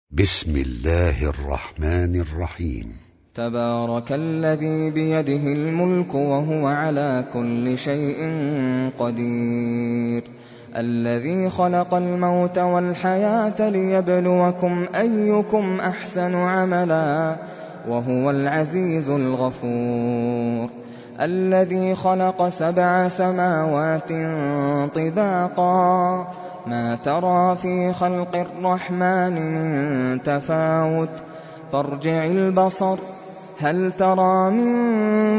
بسم الله الرحمن الرحيم. تبارك الذي بيده الملك وهو على كل شيء قدير، الذي خلق الموت والحياة ليبلوكم أيكم أحسن عملا وهو العزيز الغفور، الذي خلق 7 سماوات طباقا ما ترى في خلق الرحمن من تفاوت فارجع البصر هل ترى من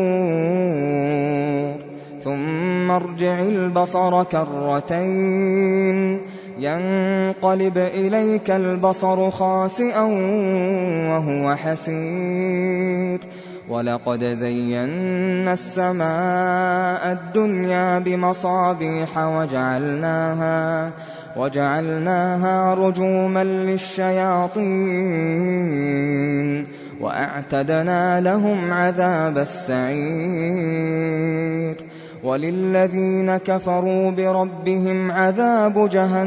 فطور ثم ارجع البصر كرتين ينقلب إليك البصر خاسئا وهو حسير، ولقد زينا السماء الدنيا بمصابيح وجعلناها رجوما للشياطين وأعتدنا لهم عذاب السعير، وللذين كفروا بربهم عذاب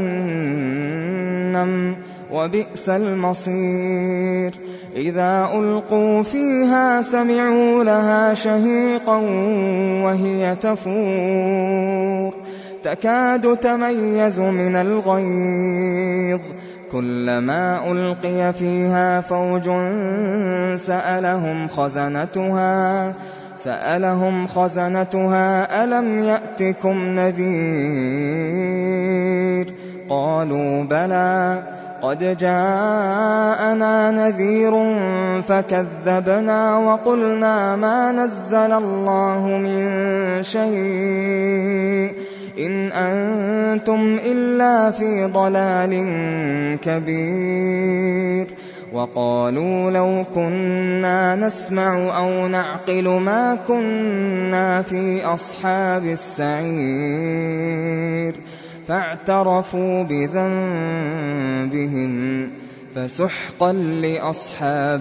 جهنم وبئس المصير، إذا ألقوا فيها سمعوا لها شهيقا وهي تفور تكاد تميز من الغيظ، كلما ألقي فيها فوج سألهم خزنتها ألم يأتكم نذير، قالوا بلى قد جاءنا نذير فكذبنا وقلنا ما نزل الله من شيء إن أنتم إلا في ضلال كبير، وقالوا لو كنا نسمع أو نعقل ما كنا في أصحاب السعير، فاعترفوا بذنبهم فسحقا لأصحاب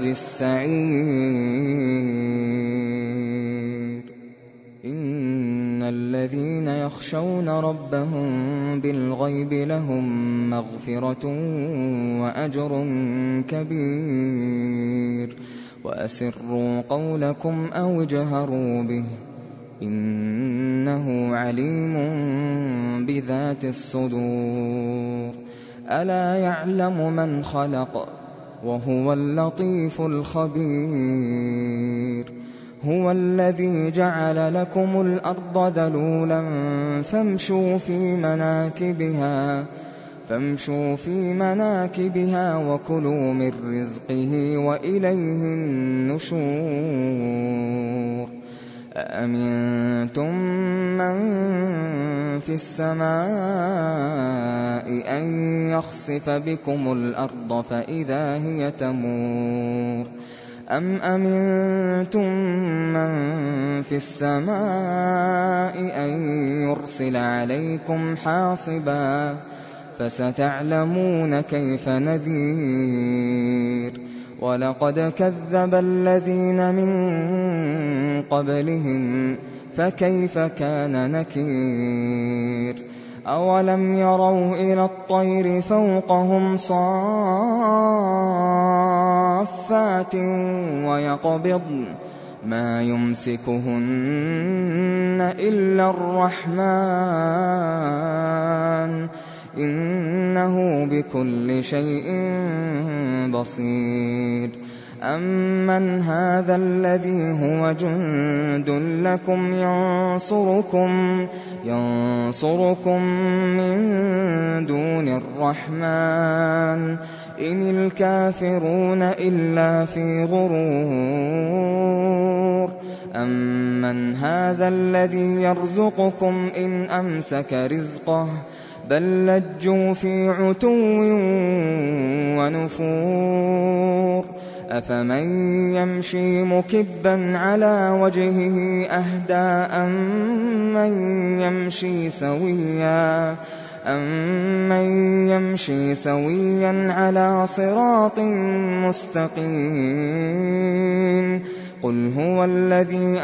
السعير. إن الذين يخشون ربهم بالغيب لهم مغفرة وأجر كبير، وأسروا قولكم أو اجهروا به إنه عليم بذات الصدور، ألا يعلم من خلق وهو اللطيف الخبير، هو الذي جعل لكم الأرض ذلولا فامشوا في مناكبها وكلوا من رزقه وإليه النشور، أأمنتم من في السماء أن يخسف بكم الأرض فإذا هي تمور، أم أمنتم من في السماء أن يرسل عليكم حاصبا فستعلمون كيف نذير، ولقد كذب الذين من قبلهم فكيف كان نكير، أولم يروا إلى الطير فوقهم صافات ويقبضن ما يمسكهن إلا الرحمن إنه بكل شيء بصير، أمن هذا الذي هو جند لكم ينصركم من دون الرحمن إن الكافرون إلا في غرور، أمن هذا الذي يرزقكم إن أمسك رزقه بل لجوا في عتو ونفور، أفمن يمشي مكبا على وجهه أهدى أمن يمشي سويا على صراط مستقيم، قل هو الذي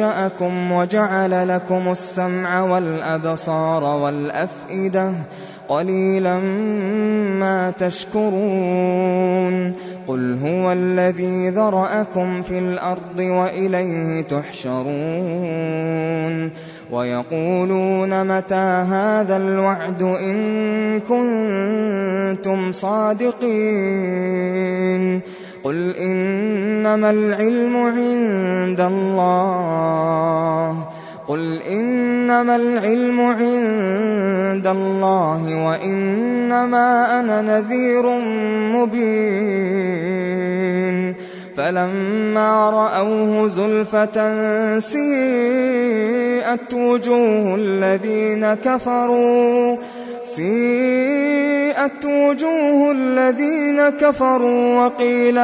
أنشأكم وجعل لكم السمع والأبصار والأفئدة قليلا ما تشكرون قل هو الذي ذرأكم في الأرض وإليه تحشرون ويقولون متى هذا الوعد إن كنتم صادقين قل إنما العلم عند الله وإنما أنا نذير مبين فلما رأوه زلفة سيئت وجوه الذين كفروا وقيل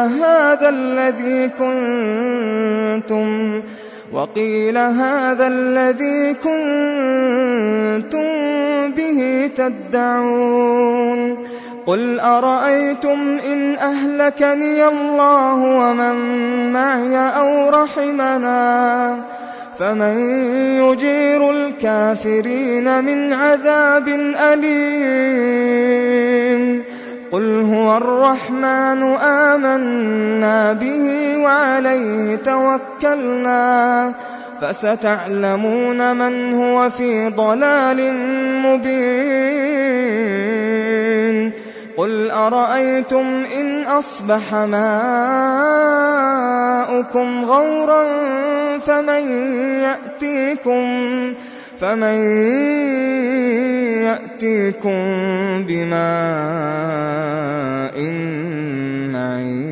هذا الذي كنتم به تدعون قل أرأيتم إن أهلكني الله ومن معي أو رحمنا فمن يجير الكافرين من عذاب أليم قل هو الرحمن آمنا به وعليه توكلنا فستعلمون من هو في ضلال مبين قل أرأيتم إن أصبح ماؤكم غورا فمن يأتيكم بماء معين